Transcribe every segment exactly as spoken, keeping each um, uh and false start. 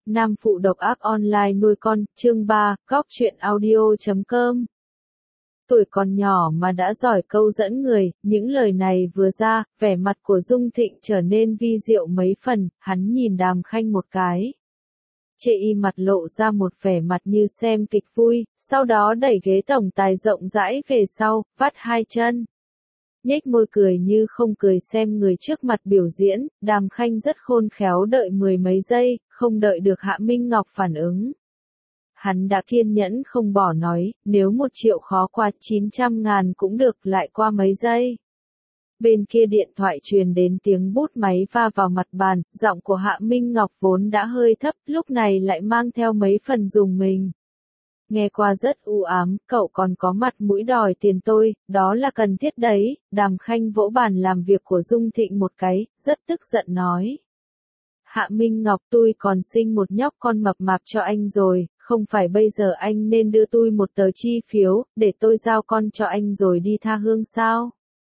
Nam phụ độc ác online nuôi con, chương ba, góc truyện audio chấm com. Tuổi còn nhỏ mà đã giỏi câu dẫn người, những lời này vừa ra, vẻ mặt của Dung Thịnh trở nên vi diệu mấy phần, hắn nhìn Đàm Khanh một cái. Chê y mặt lộ ra một vẻ mặt như xem kịch vui, sau đó đẩy ghế tổng tài rộng rãi về sau, vắt hai chân. Nhếch môi cười như không cười xem người trước mặt biểu diễn, Đàm Khanh rất khôn khéo đợi mười mấy giây, không đợi được Hạ Minh Ngọc phản ứng. Hắn đã kiên nhẫn không bỏ nói, nếu một triệu khó qua chín trăm ngàn cũng được, lại qua mấy giây. Bên kia điện thoại truyền đến tiếng bút máy va vào mặt bàn, giọng của Hạ Minh Ngọc vốn đã hơi thấp, lúc này lại mang theo mấy phần rùng mình. Nghe qua rất u ám, cậu còn có mặt mũi đòi tiền tôi, đó là cần thiết đấy. Đàm Khanh vỗ bàn làm việc của Dung Thịnh một cái, rất tức giận nói. Hạ Minh Ngọc, tôi còn sinh một nhóc con mập mạp cho anh rồi, không phải bây giờ anh nên đưa tôi một tờ chi phiếu, để tôi giao con cho anh rồi đi tha hương sao?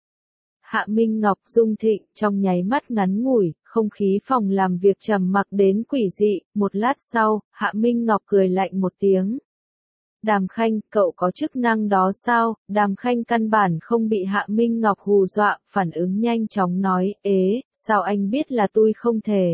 Hạ Minh Ngọc, Dung Thịnh, trong nháy mắt ngắn ngủi, không khí phòng làm việc trầm mặc đến quỷ dị, một lát sau, Hạ Minh Ngọc cười lạnh một tiếng. Đàm Khanh, cậu có chức năng đó sao? Đàm Khanh căn bản không bị Hạ Minh Ngọc hù dọa, phản ứng nhanh chóng nói, ế, sao anh biết là tôi không thể?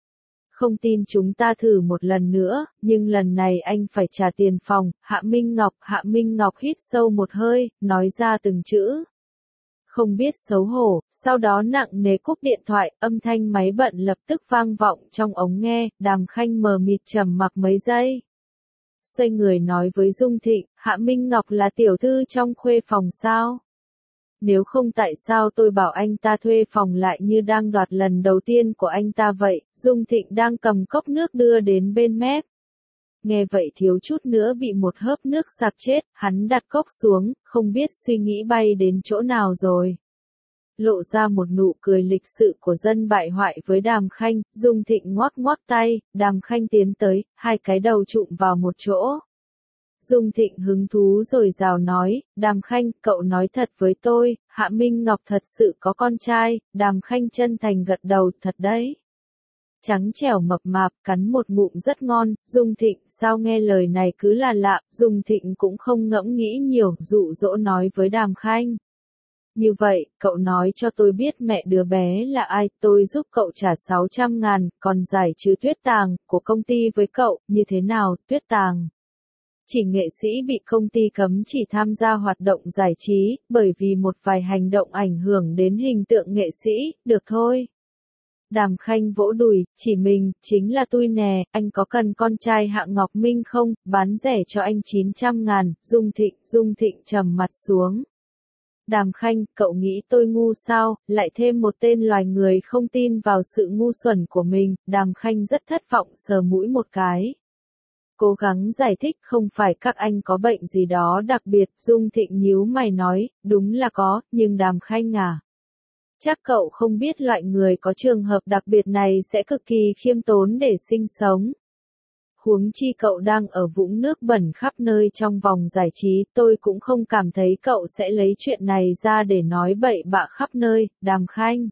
Không tin chúng ta thử một lần nữa, nhưng lần này anh phải trả tiền phòng. Hạ Minh Ngọc, Hạ Minh Ngọc hít sâu một hơi, nói ra từng chữ. Không biết xấu hổ, sau đó nặng nề cúp điện thoại, âm thanh máy bận lập tức vang vọng trong ống nghe, Đàm Khanh mờ mịt trầm mặc mấy giây. Xoay người nói với Dung Thịnh, Hạ Minh Ngọc là tiểu thư trong khuê phòng sao? Nếu không tại sao tôi bảo anh ta thuê phòng lại như đang đoạt lần đầu tiên của anh ta vậy? Dung Thịnh đang cầm cốc nước đưa đến bên mép. Nghe vậy thiếu chút nữa bị một hớp nước sặc chết, hắn đặt cốc xuống, không biết suy nghĩ bay đến chỗ nào rồi. Lộ ra một nụ cười lịch sự của dân bại hoại với Đàm Khanh, Dung Thịnh ngoắc ngoắc tay, Đàm Khanh tiến tới, hai cái đầu chụm vào một chỗ. Dung Thịnh hứng thú rồi rào nói, Đàm Khanh, cậu nói thật với tôi, Hạ Minh Ngọc thật sự có con trai. Đàm Khanh chân thành gật đầu, thật đấy. Trắng trẻo mập mạp, cắn một ngụm rất ngon. Dung Thịnh, sao nghe lời này cứ là lạ? Dung Thịnh cũng không ngẫm nghĩ nhiều, dụ dỗ nói với Đàm Khanh. Như vậy, cậu nói cho tôi biết mẹ đứa bé là ai, tôi giúp cậu trả sáu trăm ngàn, còn giải trừ Tuyết Tàng của công ty với cậu, như thế nào? Tuyết Tàng chỉ nghệ sĩ bị công ty cấm chỉ tham gia hoạt động giải trí, bởi vì một vài hành động ảnh hưởng đến hình tượng nghệ sĩ, được thôi. Đàm Khanh vỗ đùi, chỉ mình, chính là tôi nè, anh có cần con trai Hạ Ngọc Minh không, bán rẻ cho anh chín trăm ngàn, Dung Thịnh, Dung Thịnh trầm mặt xuống. Đàm Khanh, cậu nghĩ tôi ngu sao, lại thêm một tên loài người không tin vào sự ngu xuẩn của mình. Đàm Khanh rất thất vọng sờ mũi một cái. Cố gắng giải thích, không phải các anh có bệnh gì đó đặc biệt. Dung Thịnh nhíu mày nói, đúng là có, nhưng Đàm Khanh à, chắc cậu không biết loại người có trường hợp đặc biệt này sẽ cực kỳ khiêm tốn để sinh sống. Huống chi cậu đang ở vũng nước bẩn khắp nơi trong vòng giải trí, tôi cũng không cảm thấy cậu sẽ lấy chuyện này ra để nói bậy bạ khắp nơi. Đàm Khanh.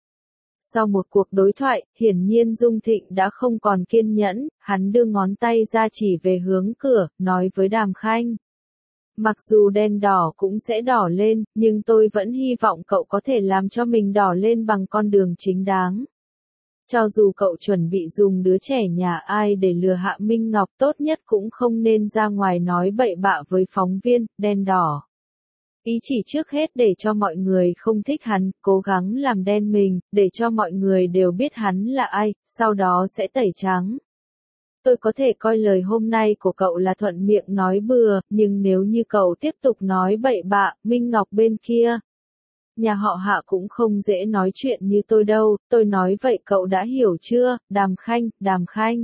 Sau một cuộc đối thoại, hiển nhiên Dung Thịnh đã không còn kiên nhẫn, hắn đưa ngón tay ra chỉ về hướng cửa, nói với Đàm Khanh. Mặc dù đen đỏ cũng sẽ đỏ lên, nhưng tôi vẫn hy vọng cậu có thể làm cho mình đỏ lên bằng con đường chính đáng. Cho dù cậu chuẩn bị dùng đứa trẻ nhà ai để lừa Hạ Minh Ngọc, tốt nhất cũng không nên ra ngoài nói bậy bạ với phóng viên. Đen đỏ ý chỉ trước hết để cho mọi người không thích hắn, cố gắng làm đen mình, để cho mọi người đều biết hắn là ai, sau đó sẽ tẩy trắng. Tôi có thể coi lời hôm nay của cậu là thuận miệng nói bừa, nhưng nếu như cậu tiếp tục nói bậy bạ, Minh Ngọc bên kia, nhà họ Hạ cũng không dễ nói chuyện như tôi đâu. Tôi nói vậy cậu đã hiểu chưa? Đàm Khanh, Đàm Khanh.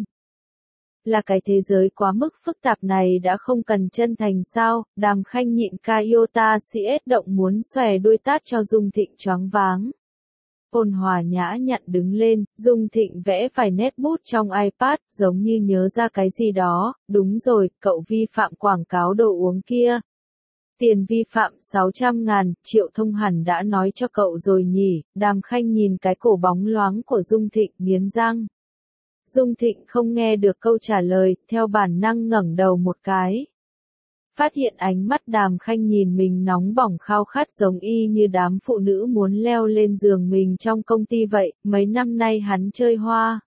Là cái thế giới quá mức phức tạp này đã không cần chân thành sao? Đàm Khanh nhịn ca iota cs động muốn xòe đuôi tát cho Dung Thịnh choáng váng. Ôn hòa nhã nhặn đứng lên, Dung Thịnh vẽ vài nét bút trong iPad, giống như nhớ ra cái gì đó. Đúng rồi, cậu vi phạm quảng cáo đồ uống kia. Tiền vi phạm sáu trăm ngàn, Triệu Thông hẳn đã nói cho cậu rồi nhỉ. Đàm Khanh nhìn cái cổ bóng loáng của Dung Thịnh, nghiến răng. Dung Thịnh không nghe được câu trả lời, theo bản năng ngẩng đầu một cái. Phát hiện ánh mắt Đàm Khanh nhìn mình nóng bỏng khao khát giống y như đám phụ nữ muốn leo lên giường mình trong công ty vậy, mấy năm nay hắn chơi hoa.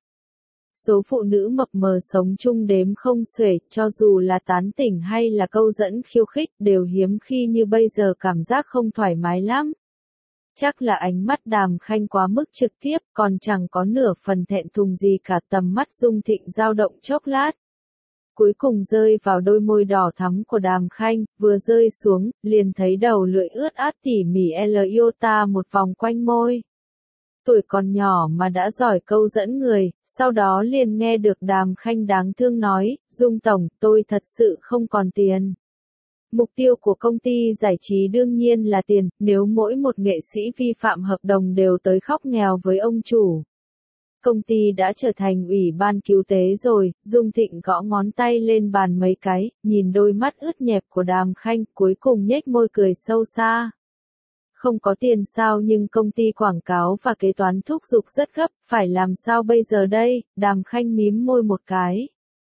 Số phụ nữ mập mờ sống chung đếm không xuể, cho dù là tán tỉnh hay là câu dẫn khiêu khích đều hiếm khi như bây giờ cảm giác không thoải mái lắm. Chắc là ánh mắt Đàm Khanh quá mức trực tiếp, còn chẳng có nửa phần thẹn thùng gì cả. Tầm mắt Dung Thịnh dao động chốc lát. Cuối cùng rơi vào đôi môi đỏ thắm của Đàm Khanh, vừa rơi xuống, liền thấy đầu lưỡi ướt át tỉ mỉ L iota một vòng quanh môi. Tuổi còn nhỏ mà đã giỏi câu dẫn người, sau đó liền nghe được Đàm Khanh đáng thương nói, Dung Tổng, tôi thật sự không còn tiền. Mục tiêu của công ty giải trí đương nhiên là tiền, nếu mỗi một nghệ sĩ vi phạm hợp đồng đều tới khóc nghèo với ông chủ. Công ty đã trở thành ủy ban cứu tế rồi, Dung Thịnh gõ ngón tay lên bàn mấy cái, nhìn đôi mắt ướt nhẹp của Đàm Khanh, cuối cùng nhếch môi cười sâu xa. Không có tiền sao, nhưng công ty quảng cáo và kế toán thúc giục rất gấp, phải làm sao bây giờ đây? Đàm Khanh mím môi một cái.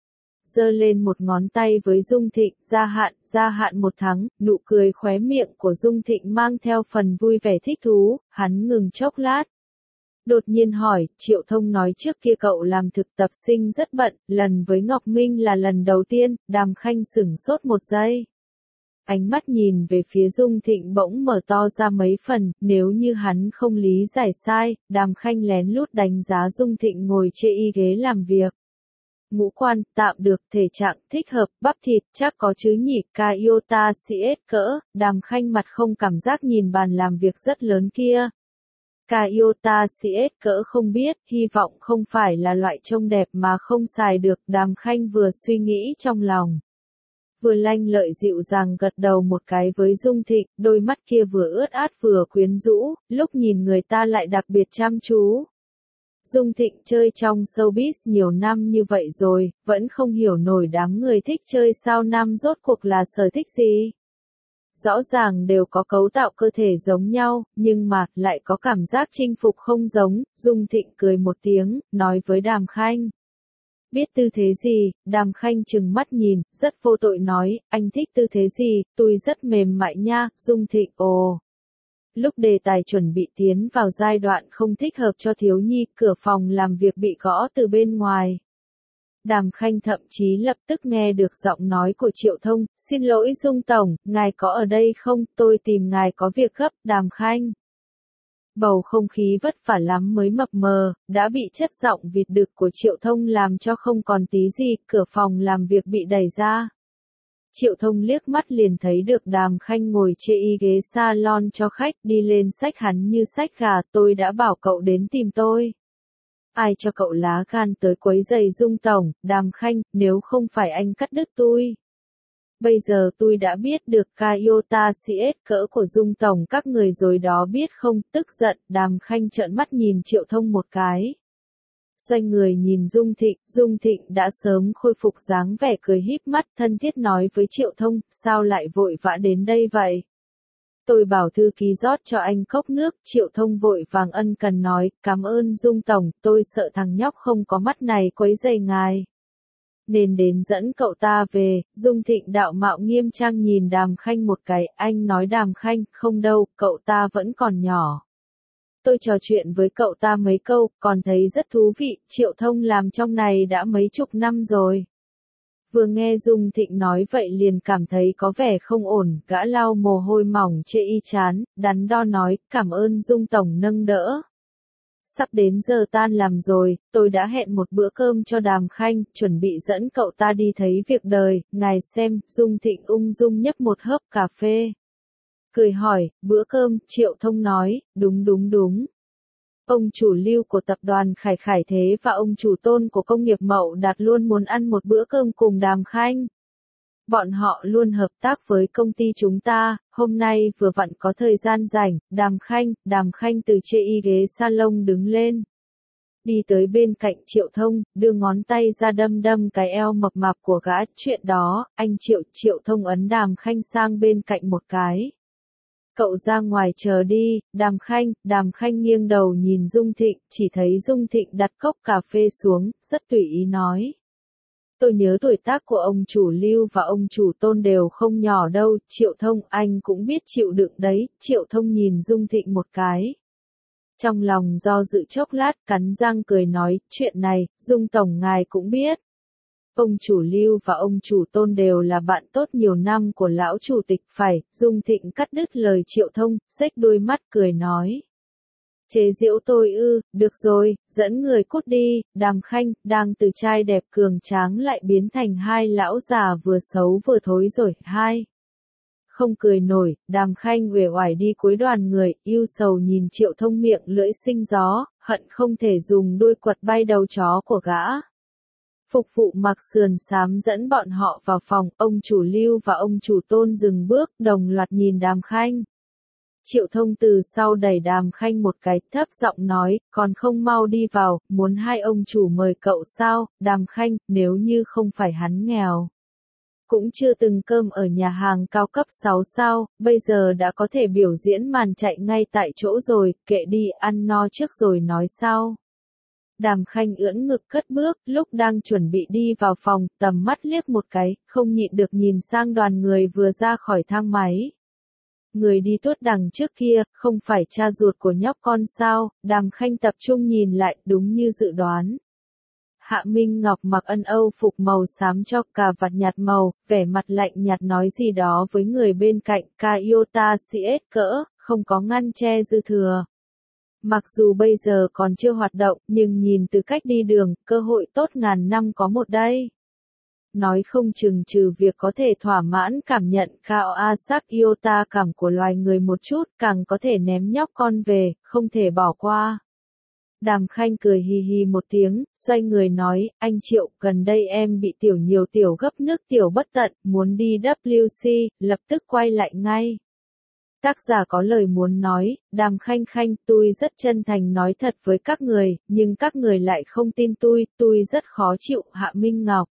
Giơ lên một ngón tay với Dung Thịnh, gia hạn, gia hạn một tháng, nụ cười khóe miệng của Dung Thịnh mang theo phần vui vẻ thích thú, hắn ngừng chốc lát. Đột nhiên hỏi, Triệu Thông nói trước kia cậu làm thực tập sinh rất bận, lần với Ngọc Minh là lần đầu tiên, Đàm Khanh sửng sốt một giây. Ánh mắt nhìn về phía Dung Thịnh bỗng mở to ra mấy phần, nếu như hắn không lý giải sai, Đàm Khanh lén lút đánh giá Dung Thịnh ngồi chê y ghế làm việc. Ngũ quan, tạm được, thể trạng, thích hợp, bắp thịt, chắc có chứ nhỉ, ca iota cs cỡ, Đàm Khanh mặt không cảm giác nhìn bàn làm việc rất lớn kia. Ca iota cs cỡ không biết, hy vọng không phải là loại trông đẹp mà không xài được, Đàm Khanh vừa suy nghĩ trong lòng. Vừa lanh lợi dịu dàng gật đầu một cái với Dung Thịnh, đôi mắt kia vừa ướt át vừa quyến rũ, lúc nhìn người ta lại đặc biệt chăm chú. Dung Thịnh chơi trong showbiz nhiều năm như vậy rồi, vẫn không hiểu nổi đám người thích chơi sao nam rốt cuộc là sở thích gì. Rõ ràng đều có cấu tạo cơ thể giống nhau, nhưng mà, lại có cảm giác chinh phục không giống, Dung Thịnh cười một tiếng, nói với Đàm Khanh. Biết tư thế gì, Đàm Khanh trừng mắt nhìn, rất vô tội nói, anh thích tư thế gì, tôi rất mềm mại nha, Dung Thịnh ồ. Lúc đề tài chuẩn bị tiến vào giai đoạn không thích hợp cho thiếu nhi, cửa phòng làm việc bị gõ từ bên ngoài. Đàm Khanh thậm chí lập tức nghe được giọng nói của Triệu Thông, xin lỗi Dung Tổng, ngài có ở đây không, tôi tìm ngài có việc gấp, Đàm Khanh. Bầu không khí vất vả lắm mới mập mờ, đã bị chất giọng vịt đực của Triệu Thông làm cho không còn tí gì, cửa phòng làm việc bị đẩy ra. Triệu Thông liếc mắt liền thấy được Đàm Khanh ngồi chê y ghế salon cho khách, đi lên xách hắn như xách gà, tôi đã bảo cậu đến tìm tôi. Ai cho cậu lá gan tới quấy giày Dung Tổng, Đàm Khanh, nếu không phải anh cắt đứt tôi. Bây giờ tôi đã biết được ca iota cs cỡ của Dung Tổng các người rồi đó biết không, tức giận, Đàm Khanh trợn mắt nhìn Triệu Thông một cái. Xoay người nhìn Dung Thịnh, Dung Thịnh đã sớm khôi phục dáng vẻ cười híp mắt thân thiết nói với Triệu Thông, sao lại vội vã đến đây vậy? Tôi bảo thư ký rót cho anh cốc nước, Triệu Thông vội vàng ân cần nói, cảm ơn Dung Tổng, tôi sợ thằng nhóc không có mắt này quấy rầy ngài. Nên đến dẫn cậu ta về, Dung Thịnh đạo mạo nghiêm trang nhìn Đàm Khanh một cái, anh nói Đàm Khanh, không đâu, cậu ta vẫn còn nhỏ. Tôi trò chuyện với cậu ta mấy câu, còn thấy rất thú vị, Triệu Thông làm trong này đã mấy chục năm rồi. Vừa nghe Dung Thịnh nói vậy liền cảm thấy có vẻ không ổn, gã lau mồ hôi mỏng chê y chán, đắn đo nói, cảm ơn Dung Tổng nâng đỡ. Sắp đến giờ tan làm rồi, tôi đã hẹn một bữa cơm cho Đàm Khanh, chuẩn bị dẫn cậu ta đi thấy việc đời, ngài xem, Dung Thịnh ung dung nhấp một hớp cà phê. Cười hỏi, bữa cơm, Triệu Thông nói, đúng đúng đúng. Ông chủ Lưu của tập đoàn Khải Khải Thế và ông chủ Tôn của công nghiệp Mậu Đạt luôn muốn ăn một bữa cơm cùng Đàm Khanh. Bọn họ luôn hợp tác với công ty chúng ta, hôm nay vừa vặn có thời gian rảnh, Đàm Khanh, Đàm Khanh từ chê y ghế salon đứng lên. Đi tới bên cạnh Triệu Thông, đưa ngón tay ra đâm đâm cái eo mập mạp của gã, chuyện đó, anh Triệu, Triệu Thông ấn Đàm Khanh sang bên cạnh một cái. Cậu ra ngoài chờ đi, Đàm Khanh, Đàm Khanh nghiêng đầu nhìn Dung Thịnh, chỉ thấy Dung Thịnh đặt cốc cà phê xuống, rất tùy ý nói. Tôi nhớ tuổi tác của ông chủ Lưu và ông chủ Tôn đều không nhỏ đâu, Triệu Thông anh cũng biết chịu đựng đấy, Triệu Thông nhìn Dung Thịnh một cái. Trong lòng do dự chốc lát cắn răng cười nói, chuyện này, Dung Tổng ngài cũng biết. Ông chủ Lưu và ông chủ Tôn đều là bạn tốt nhiều năm của lão chủ tịch phải, Dung Thịnh cắt đứt lời Triệu Thông, xếch đôi mắt cười nói. Chế giễu tôi ư, được rồi, dẫn người cút đi, Đàm Khanh, đang từ trai đẹp cường tráng lại biến thành hai lão già vừa xấu vừa thối rồi, hai. Không cười nổi, Đàm Khanh uể oải đi cuối đoàn người, yêu sầu nhìn Triệu Thông miệng lưỡi sinh gió, hận không thể dùng đuôi quật bay đầu chó của gã. Phục vụ mặc sườn xám dẫn bọn họ vào phòng, ông chủ Lưu và ông chủ Tôn dừng bước, đồng loạt nhìn Đàm Khanh. Triệu Thông từ sau đẩy Đàm Khanh một cái, thấp giọng nói, còn không mau đi vào, muốn hai ông chủ mời cậu sao, Đàm Khanh, nếu như không phải hắn nghèo. Cũng chưa từng cơm ở nhà hàng cao cấp sáu sao, bây giờ đã có thể biểu diễn màn chạy ngay tại chỗ rồi, kệ đi, ăn no trước rồi nói sau. Đàm Khanh ưỡn ngực cất bước, lúc đang chuẩn bị đi vào phòng, tầm mắt liếc một cái, không nhịn được nhìn sang đoàn người vừa ra khỏi thang máy. Người đi tuốt đằng trước kia, không phải cha ruột của nhóc con sao, Đàm Khanh tập trung nhìn lại, đúng như dự đoán. Hạ Minh Ngọc mặc ân âu phục màu xám cho cà vạt nhạt màu, vẻ mặt lạnh nhạt nói gì đó với người bên cạnh, ca iota cs cỡ, không có ngăn che dư thừa. Mặc dù bây giờ còn chưa hoạt động, nhưng nhìn từ cách đi đường, cơ hội tốt ngàn năm có một đây. Nói không chừng trừ việc có thể thỏa mãn cảm nhận cao a sắc iota cảm của loài người một chút, càng có thể ném nhóc con về, không thể bỏ qua. Đàm Khanh cười hì hì một tiếng, xoay người nói, anh Triệu, gần đây em bị tiểu nhiều tiểu gấp nước tiểu bất tận, muốn đi W C, lập tức quay lại ngay. Tác giả có lời muốn nói, Đàm Khanh Khanh, tôi rất chân thành nói thật với các người, nhưng các người lại không tin tôi, tôi rất khó chịu, Hạ Minh Ngọc.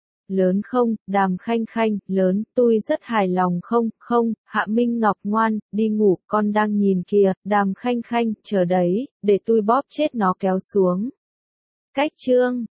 Lớn không, Đàm Khanh Khanh, lớn, tôi rất hài lòng không, không, Hạ Minh Ngọc ngoan, đi ngủ, con đang nhìn kìa, Đàm Khanh Khanh, chờ đấy, để tôi bóp chết nó kéo xuống. Cách chương